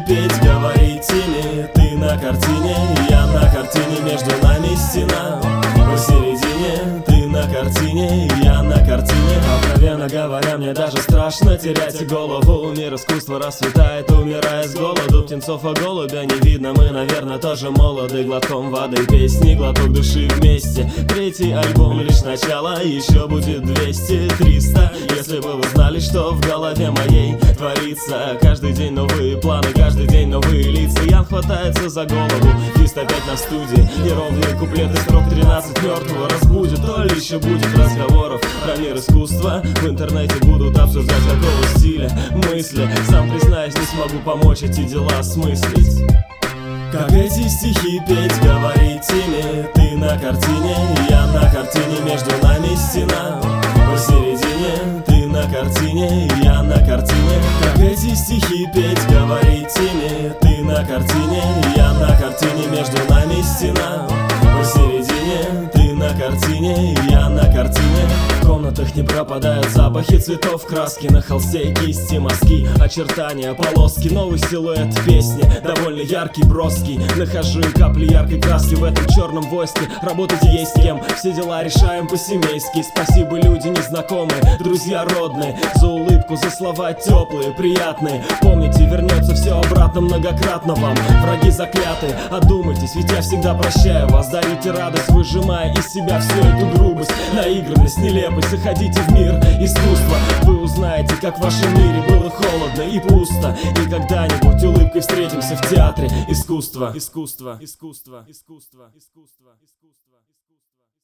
петь, говорить ими. Ты на картине, я на картине, между нами стена. Посередине, ты на картине, я на картине. Откровенно говоря, мне даже страшно терять голову. Мир искусства расцветает, умирая с голоду. Птенцов и голубя не видно, мы, наверное, тоже молоды. Глотком воды песни, глоток души вместе. Третий альбом лишь начало, еще будет 200, 300. Если бы вы знали, что в голове моей творится. Каждый день новые планы, каждый день новые лица. Ян хватается за голову, Фист опять на студии. Неровные куплеты, строк 13 мертвого разбудит. То ли еще будет разговоров про мир искусства. В интернете будут обсуждать, какого стиля мысли. Сам признаюсь, не смогу помочь эти дела осмыслить. Как эти стихи петь, говорить ими. Ты на картине, я на картине, между нами стена. Посередине, ты на картине, я на картине. Как эти стихи петь, говорить ими. Ты на картине, я на картине, между нами стена. Посередине, ты на картине, я на картине. В комнатах не пропадают запахи цветов, краски на холсте, кисти, мазки, очертания, полоски. Новый силуэт песни, довольно яркий, броский. Нахожу капли яркой краски в этом черном войске. Работать есть с кем, все дела решаем по-семейски. Спасибо, люди незнакомые, друзья родные, за улыбку, за слова теплые, приятные. Помните, вернется все обратно многократно вам. Враги заклятые, одумайтесь, ведь я всегда прощаю вас. Дарите радость, выжимая из себя всю эту грубость, наигранность, нелепость. Заходите в мир искусства, вы узнаете, как в вашем мире было холодно и пусто. И когда-нибудь улыбкой встретимся в театре искусства. Искусство, искусство, искусство, искусство, искусство.